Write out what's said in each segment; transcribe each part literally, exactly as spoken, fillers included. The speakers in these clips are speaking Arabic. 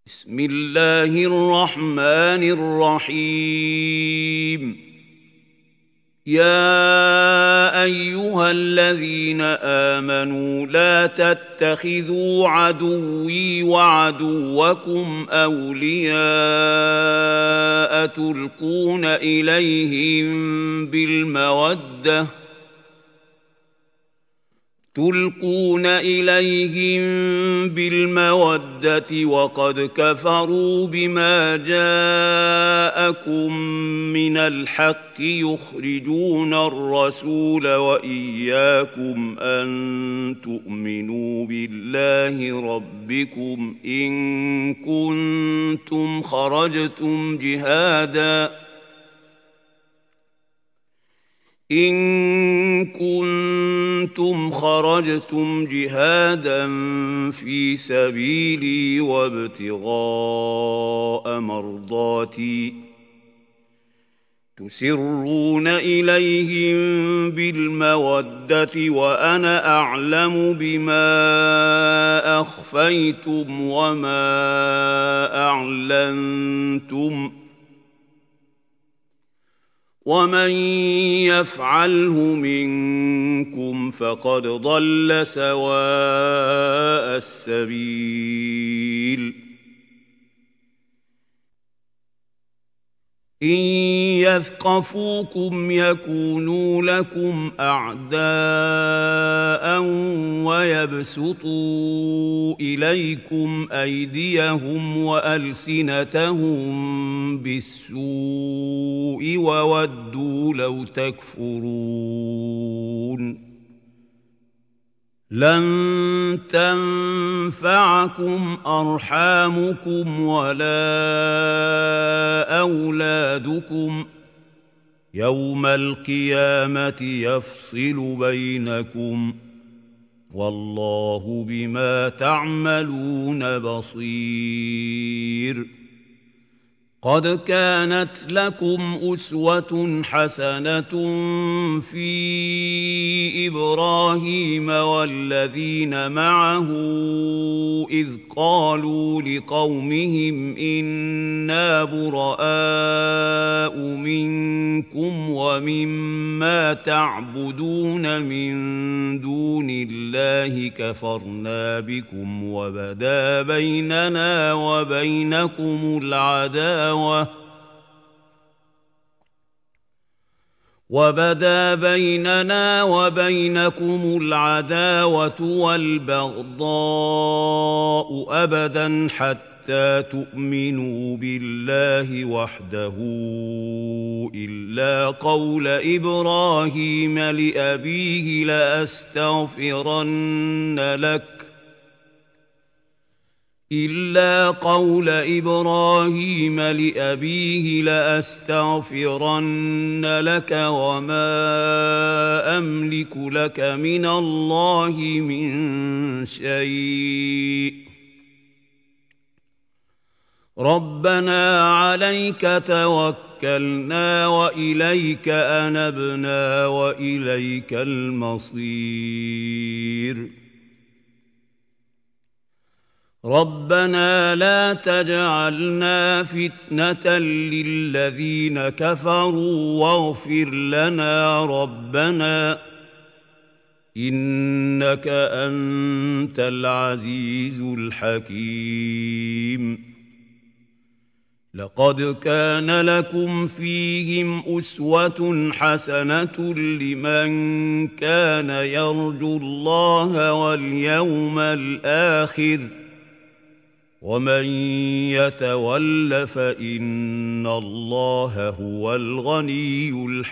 بسم الله الرحمن الرحيم يا أيها الذين آمنوا لا تتخذوا عدوي وعدوكم أولياء تلقون إليهم بالمودة تلقون إليهم بالمودة وقد كفروا بما جاءكم من الحق يخرجون الرسول وإياكم أن تؤمنوا بالله ربكم إن كنتم خرجتم جهاداً إن كنتم خرجتم جهادا في سبيلي وابتغاء مرضاتي تسرون إليهم بالمودة وأنا أعلم بما أخفيتم وما أعلنتم ومن يفعله منكم فقد ضل سواء السبيل إن يثقفوكم يكونوا لكم أعداء ويبسطوا إليكم أيديهم وألسنتهم بالسوء وودوا لو تكفرون لن تنفعكم أرحامكم ولا أولادكم يوم القيامة يفصل بينكم والله بما تعملون بصير قد كانت لكم أسوة حسنة في إبراهيم والذين معه إذ قالوا لقومهم إنا براء منكم ومما تعبدون من دون الله كفرنا بكم وبدا بيننا وبينكم العداوة وبدا بيننا وبينكم العداوة والبغضاء أبدا حتى تؤمنوا بالله وحده إلا قول إبراهيم لأبيه لأستغفرن لك إلا قول إبراهيم لأبيه لأستغفرن لك وما أملك لك من الله من شيء ربنا عليك توكلنا وإليك أنبنا وإليك المصير ربنا لا تجعلنا فتنة للذين كفروا واغفر لنا ربنا إنك أنت العزيز الحكيم لقد كان لكم فيهم أسوة حسنة لمن كان يرجو الله واليوم الآخر ومن يتول فإن الله هو الغني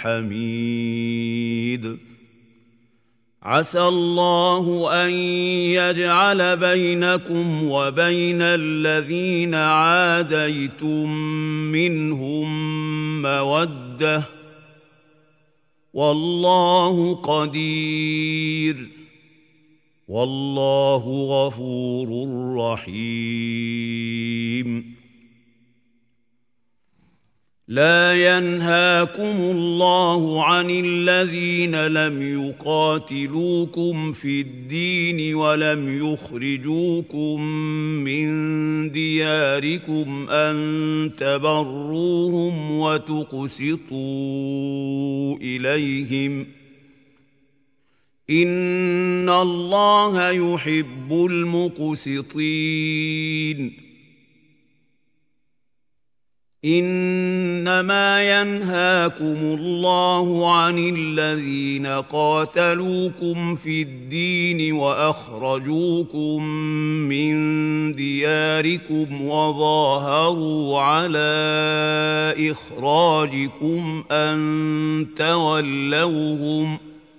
الحميد عسى الله أن يجعل بينكم وبين الذين عاديتم منهم مودة والله قدير والله غفور رحيم لا ينهاكم الله عن الذين لم يقاتلوكم في الدين ولم يخرجوكم من دياركم أن تبروهم وتقسطوا إليهم إن الله يحب المقسطين إنما ينهاكم الله عن الذين قاتلوكم في الدين وأخرجوكم من دياركم وظاهروا على إخراجكم أن تولوهم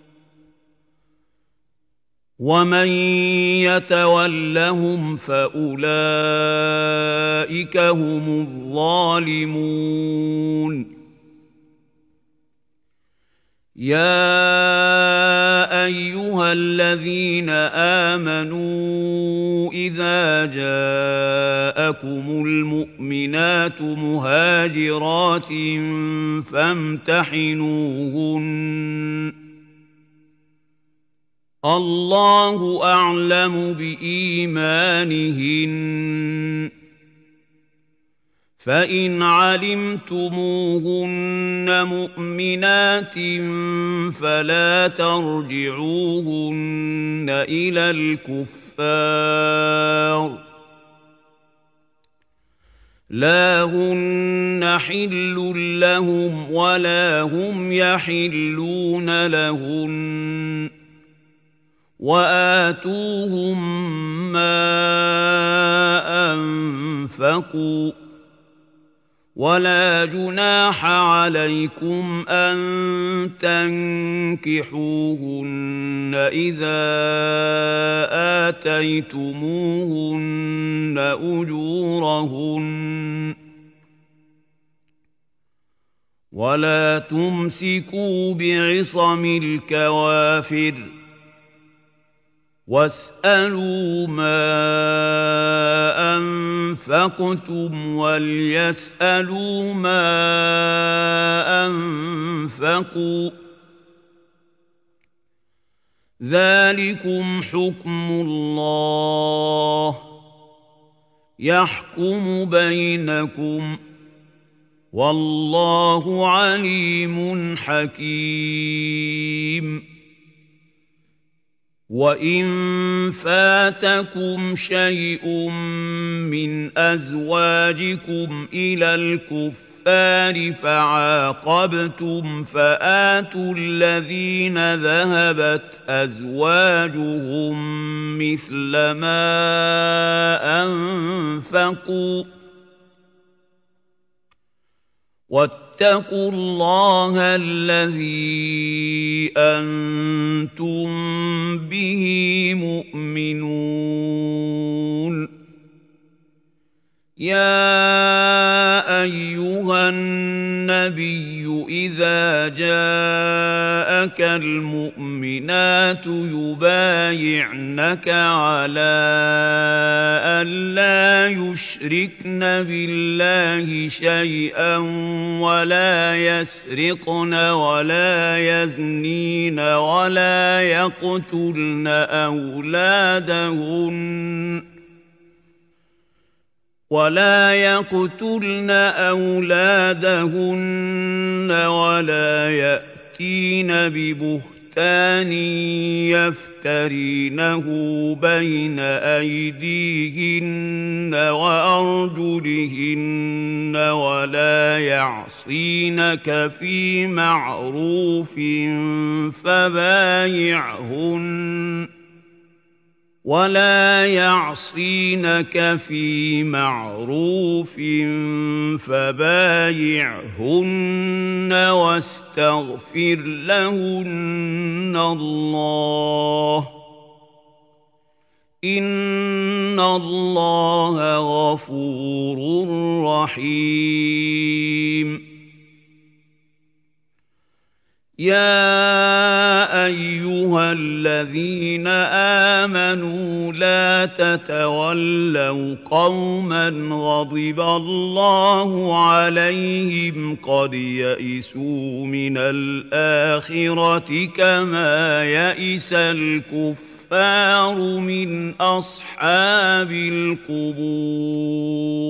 ومن يتولهم فأولئك هم الظالمون يا أيها الذين آمنوا إذا جاءكم المؤمنات مهاجرات فامتحنوهن الله أعلم بإيمانهن فإن علمتموهن مؤمنات فلا ترجعوهن إلى الكفار لا هن حل لهم ولا هم يحلون لهن وآتوهم ما أنفقوا ولا جناح عليكم أن تنكحوهن إذا آتيتموهن أجورهن ولا تمسكوا بعصم الكوافر واسألوا ما أنفقتم وليسألوا ما أنفقوا ذلكم حكم الله يحكم بينكم والله عليم حكيم وَإِن فَاتَكُمْ شَيْءٌ مِّنْ أَزْوَاجِكُمْ إِلَى الْكُفَّارِ فَعَاقَبْتُمْ فَآتُوا الَّذِينَ ذَهَبَتْ أَزْوَاجُهُم مِّثْلَ مَا أَنفَقُوا واتقوا الله الذي أنتم به مؤمنون يا أيها النبي إذا جاءك المؤمنات يبايعنك على أن لا يشركن بالله شيئا ولا يسرقن ولا يزنين ولا يقتلن أولادهن ولا يقتلن أولادهن ولا يأتين ببهتان يفترينه بين أيديهن وأرجلهن ولا يعصينك في معروف فبايعهن ولا يعصينك في معروف فبايعهن واستغفر لهن الله إن الله غفور رحيم يا أيها الذين آمنوا لا تتولوا قوما غضب الله عليهم قد يئسوا من الآخرة كما يئس الكفار من أصحاب القبور.